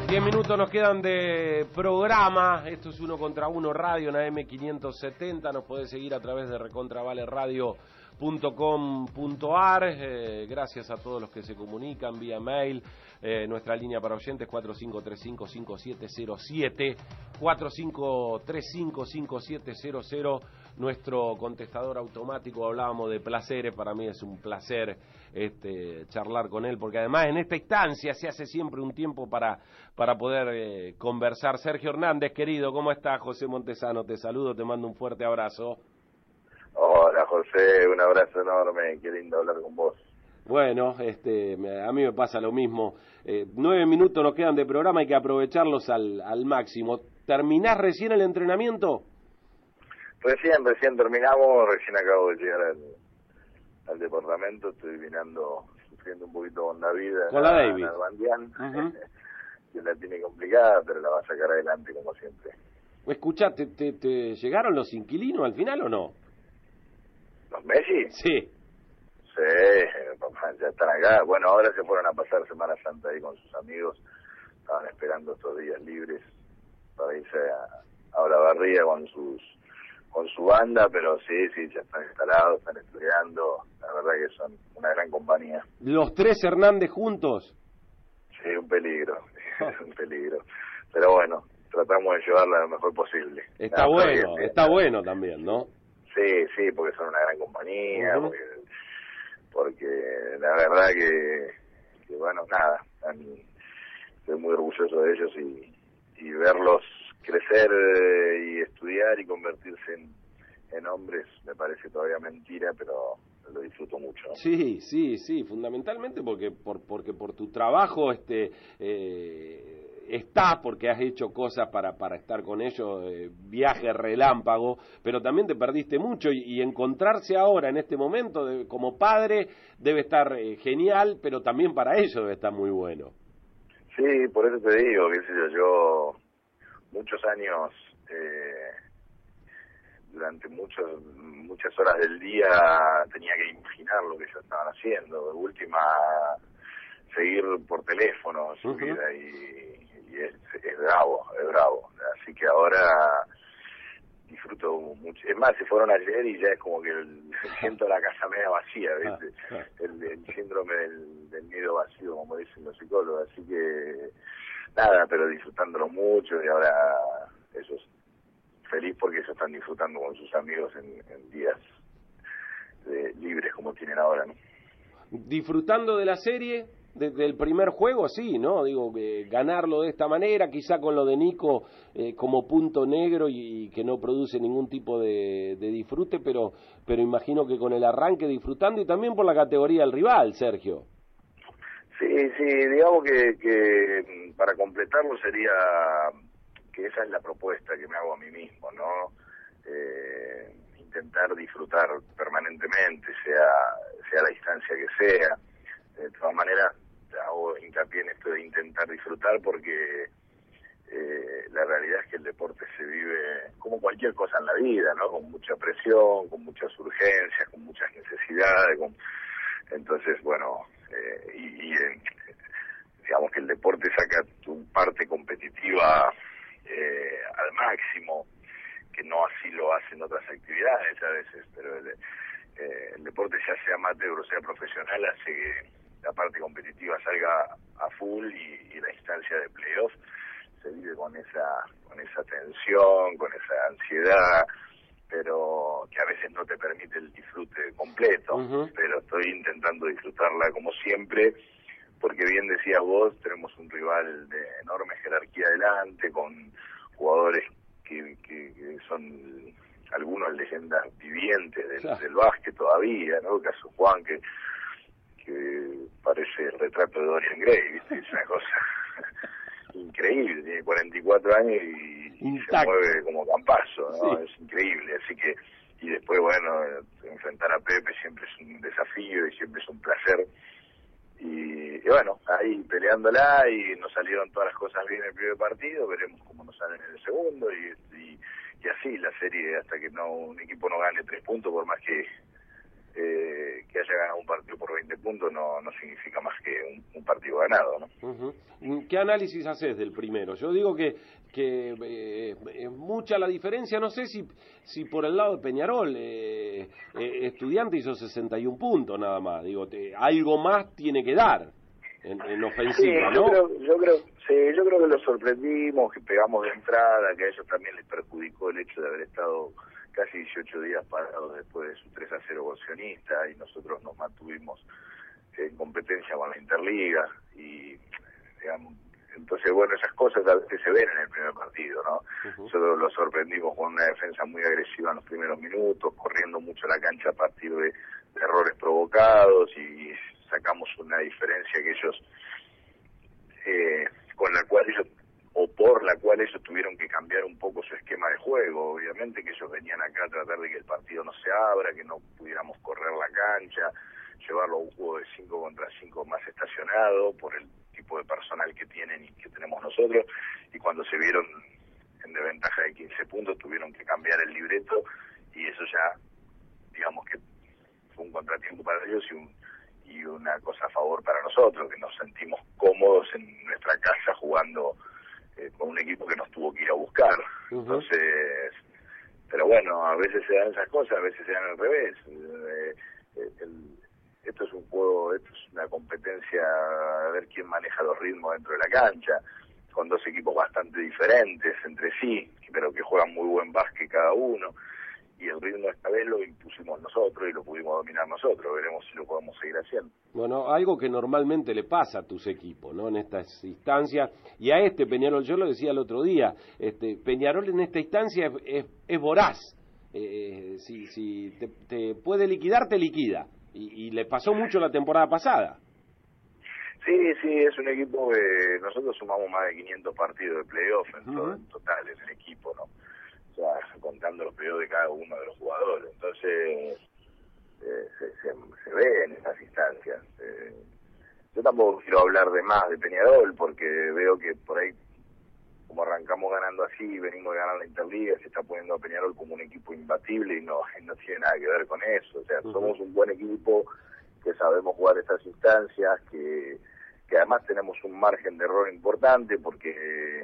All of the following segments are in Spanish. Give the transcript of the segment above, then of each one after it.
10 minutos nos quedan de programa. Esto es Uno contra Uno Radio en AM570. Nos podés seguir a través de recontravaleradio.com.ar. Gracias a todos los que se comunican vía mail. Nuestra línea para oyentes 4535-5707, 4535-5700. Nuestro contestador automático. Hablábamos de placeres. Para mí es un placer charlar con él, porque además en esta instancia se hace siempre un tiempo para poder conversar. Sergio Hernández, querido, ¿cómo estás? José Montesano, te saludo, te mando un fuerte abrazo. Hola José, un abrazo enorme, qué lindo hablar con vos. Bueno, a mí me pasa lo mismo. 9 minutos nos quedan de programa, hay que aprovecharlos al máximo. ¿Terminás recién el entrenamiento? Recién terminamos, recién acabo de llegar al departamento, estoy sufriendo un poquito con David, con la David, que la tiene complicada, pero la va a sacar adelante como siempre. Escuchá, ¿te llegaron los inquilinos al final o no? ¿Los Messi? Sí. Sí, papá, ya están acá. Bueno, ahora se fueron a pasar Semana Santa ahí con sus amigos, estaban esperando estos días libres para irse a Olavarría con su banda, pero sí, ya están instalados, están estudiando, la verdad que son una gran compañía. ¿Los tres Hernández juntos? Sí, un peligro, un peligro, pero bueno, tratamos de llevarla lo mejor posible. Está bueno también, ¿no? Sí, porque son una gran compañía, porque la verdad que bueno, nada, estoy muy orgulloso de ellos y verlos crecer y estudiar y convertirse en hombres me parece todavía mentira, pero lo disfruto mucho. Sí, fundamentalmente porque por tu trabajo estás, porque has hecho cosas para estar con ellos, viaje relámpago, pero también te perdiste mucho y encontrarse ahora en este momento como padre debe estar genial, pero también para ellos debe estar muy bueno. Sí, por eso te digo, qué sé yo muchos años, durante muchas horas del día tenía que imaginar lo que ellos estaban haciendo, de última seguir por teléfono su vida y es bravo, así que ahora disfruto mucho. Es más, se fueron ayer y ya es como que siento la casa media vacía, ¿viste? El síndrome del nido vacío, como dicen los psicólogos, así que nada, pero disfrutándolo mucho y ahora ellos feliz porque ellos están disfrutando con sus amigos en días libres como tienen ahora, ¿no? Disfrutando de la serie, desde el primer juego, sí, ¿no? Digo, ganarlo de esta manera, quizá con lo de Nico como punto negro y que no produce ningún tipo de disfrute, pero imagino que con el arranque disfrutando y también por la categoría del rival, Sergio. Sí, digamos que para completarlo sería que esa es la propuesta que me hago a mí mismo, ¿no? Intentar disfrutar permanentemente, sea la distancia que sea. De todas maneras, hago hincapié en esto de intentar disfrutar porque la realidad es que el deporte se vive como cualquier cosa en la vida, ¿no? Con mucha presión, con muchas urgencias, con muchas necesidades, entonces, bueno, digamos que el deporte saca tu parte competitiva al máximo, que no así lo hacen otras actividades a veces, pero el deporte, ya sea amateur o sea profesional, hace que la parte competitiva salga a full y la instancia de playoff se vive con esa tensión, con esa ansiedad, pero que a veces no te permite el disfrute completo, pero estoy intentando disfrutarla como siempre, porque bien decías vos, tenemos un rival de enorme jerarquía adelante, con jugadores que son algunos leyendas vivientes del básquet todavía, ¿no? El caso Juan, que parece el retrato de Dorian Gray, ¿viste? Es una cosa increíble, tiene 44 años y se mueve como campazo, ¿no? Sí. Es increíble, así que, y después, bueno, enfrentar a Pepe siempre es un desafío y siempre es un placer, y bueno, ahí peleándola, y nos salieron todas las cosas bien en el primer partido, veremos cómo nos salen en el segundo, y así la serie, hasta que un equipo no gane 3 puntos, por más que que haya ganado un partido por 20 puntos no significa más que un partido ganado, ¿no? ¿Qué análisis haces del primero? Yo digo que es mucha la diferencia, no sé si por el lado de Peñarol, Estudiante hizo 61 puntos nada más, digo, algo más tiene que dar en ofensiva, sí, ¿no? Yo creo que los sorprendimos, que pegamos de entrada, que a ellos también les perjudicó el hecho de haber estado casi 18 días parados después de su 3-0 goleonista, y nosotros nos mantuvimos en competencia con la Interliga, y digamos, entonces bueno, esas cosas a veces se ven en el primer partido, ¿no? Nosotros los sorprendimos con una defensa muy agresiva en los primeros minutos, corriendo mucho la cancha a partir de errores provocados, y sacamos una diferencia que ellos con la cual ellos, o por la cual ellos tuvieron que cambiar un poco su esquema de juego. Obviamente que ellos venían acá a tratar de que el partido no se abra, que no pudiéramos correr la cancha, llevarlo a un juego de 5 contra 5 más estacionado por el tipo de personal que tienen y que tenemos nosotros, y cuando se vieron en desventaja de 15 puntos tuvieron que cambiar el libreto, y eso ya, digamos que fue un contratiempo para ellos y una cosa a favor para nosotros, que nos sentimos cómodos en nuestra casa jugando con un equipo que nos tuvo que ir a buscar. Entonces, pero bueno, a veces se dan esas cosas, a veces se dan al revés. Esto es un juego, esto es una competencia a ver quién maneja los ritmos dentro de la cancha, con dos equipos bastante diferentes entre sí, pero que juegan muy buen básquet cada uno, y el ritmo esta vez lo impusimos nosotros y lo pudimos dominar nosotros. Veremos si lo podemos seguir haciendo. Bueno, algo que normalmente le pasa a tus equipos, ¿no? En estas instancias, y a Peñarol, yo lo decía el otro día, Peñarol en esta instancia es voraz, si te puede liquidar, te liquida, y le pasó mucho la temporada pasada. Sí, es un equipo que nosotros sumamos más de 500 partidos de playoff en total en el equipo, ¿no? O sea, contando los periodos de cada uno de los jugadores. Entonces, se ve en esas instancias. Yo tampoco quiero hablar de más de Peñarol, porque veo que por ahí, como arrancamos ganando así, venimos de ganar la Interliga, se está poniendo a Peñarol como un equipo imbatible, y no tiene nada que ver con eso. O sea, somos un buen equipo, que sabemos jugar estas instancias, que además tenemos un margen de error importante, porque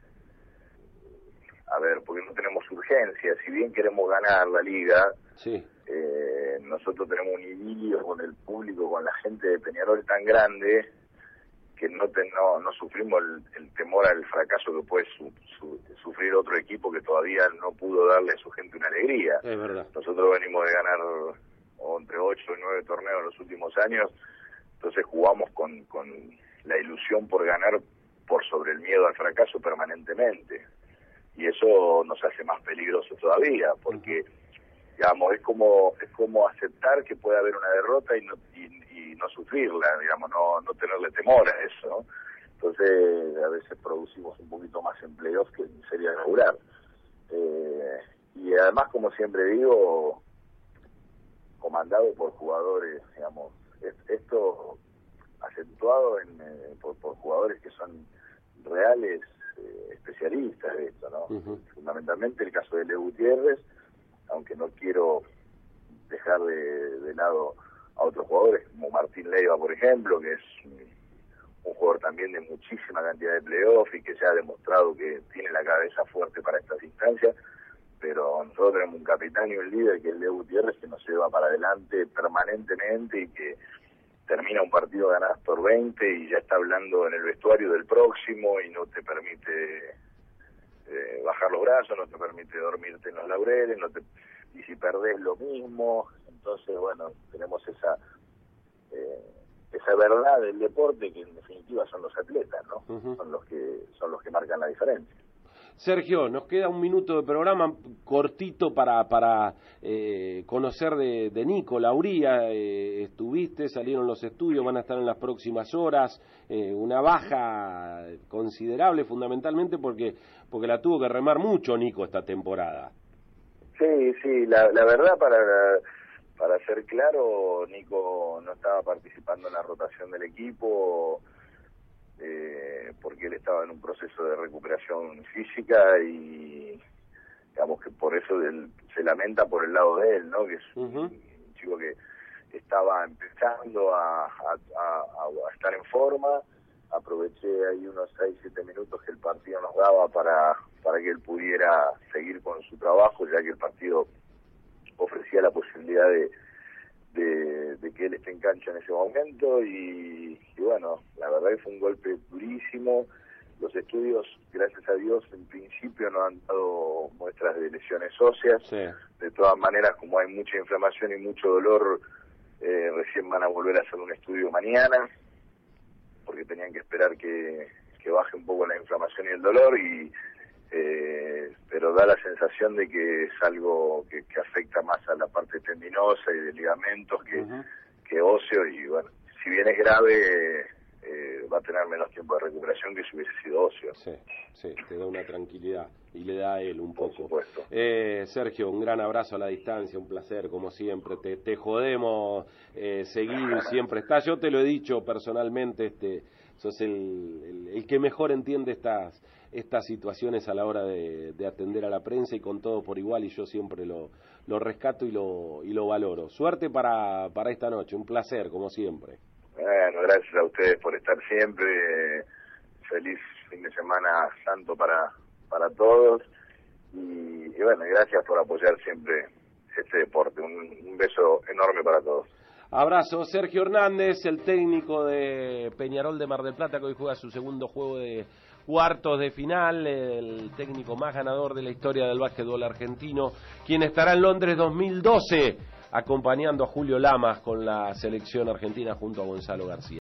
no tenemos urgencia. Si bien queremos ganar la liga, nosotros tenemos un idilio con el público, con la gente de Peñarol tan grande, que no sufrimos el temor al fracaso que puede sufrir otro equipo que todavía no pudo darle a su gente una alegría. Es verdad. Nosotros venimos de ganar entre 8 y 9 torneos en los últimos años, entonces jugamos con la ilusión por ganar por sobre el miedo al fracaso permanentemente, y eso nos hace más peligrosos todavía, porque digamos es como aceptar que puede haber una derrota y no sufrirla, digamos, no tenerle temor a eso, ¿no? Entonces a veces producimos un poquito más en playoff que en serie regular, y además, como siempre digo, comandado por jugadores, digamos, esto acentuado por jugadores que son reales especialistas de esto, ¿no? Fundamentalmente el caso de Leo Gutiérrez, aunque no quiero dejar de lado a otros jugadores como Martín Leiva, por ejemplo, que es un jugador también de muchísima cantidad de playoff y que ya ha demostrado que tiene la cabeza fuerte para estas instancias, pero nosotros tenemos un capitán y un líder que es Leo Gutiérrez, que nos lleva para adelante permanentemente y que termina un partido ganadas por 20 y ya está hablando en el vestuario del próximo y no te permite bajar los brazos, no te permite dormirte en los laureles, y si perdés lo mismo. Entonces, bueno, tenemos esa verdad del deporte, que en definitiva son los atletas, ¿no? Son los que marcan la diferencia. Sergio, nos queda un minuto de programa cortito para conocer de Nico Lauría. Salieron los estudios, van a estar en las próximas horas. Una baja considerable, fundamentalmente porque la tuvo que remar mucho Nico esta temporada. Sí, la verdad, para ser claro, Nico no estaba participando en la rotación del equipo, porque él estaba en un proceso de recuperación física, y digamos que por eso él se lamenta por el lado de él, ¿no? Que es un chico que estaba empezando a estar en forma. Aproveché ahí unos 6-7 minutos que el partido nos daba para que él pudiera seguir con su trabajo, ya que el partido ofrecía la posibilidad de que él esté en cancha en ese momento, y bueno, la verdad que fue un golpe durísimo. Los estudios, gracias a Dios, en principio no han dado muestras de lesiones óseas. Sí. De todas maneras, como hay mucha inflamación y mucho dolor, recién van a volver a hacer un estudio mañana, porque tenían que esperar que baje un poco la inflamación y el dolor, pero da la sensación de que es algo que afecta más a la parte tendinosa y de ligamentos que óseo, y bueno, si bien es grave, va a tener menos tiempo de recuperación que si hubiese sido óseo. Sí, te da una tranquilidad, y le da a él un poco. Por supuesto. Sergio, un gran abrazo a la distancia, un placer, como siempre. Te jodemos seguido y siempre estás. Yo te lo he dicho personalmente, sos el que mejor entiende estas situaciones a la hora de atender a la prensa, y con todo por igual, y yo siempre lo rescato y lo valoro. Suerte para esta noche, un placer, como siempre. Bueno, gracias a ustedes por estar siempre. Feliz fin de semana santo para todos, y bueno, gracias por apoyar siempre este deporte. Un beso enorme para todos. Abrazo. Sergio Hernández, el técnico de Peñarol de Mar del Plata, que hoy juega su segundo juego de cuartos de final, el técnico más ganador de la historia del básquetbol argentino, quien estará en Londres 2012 acompañando a Julio Lamas con la selección argentina junto a Gonzalo García.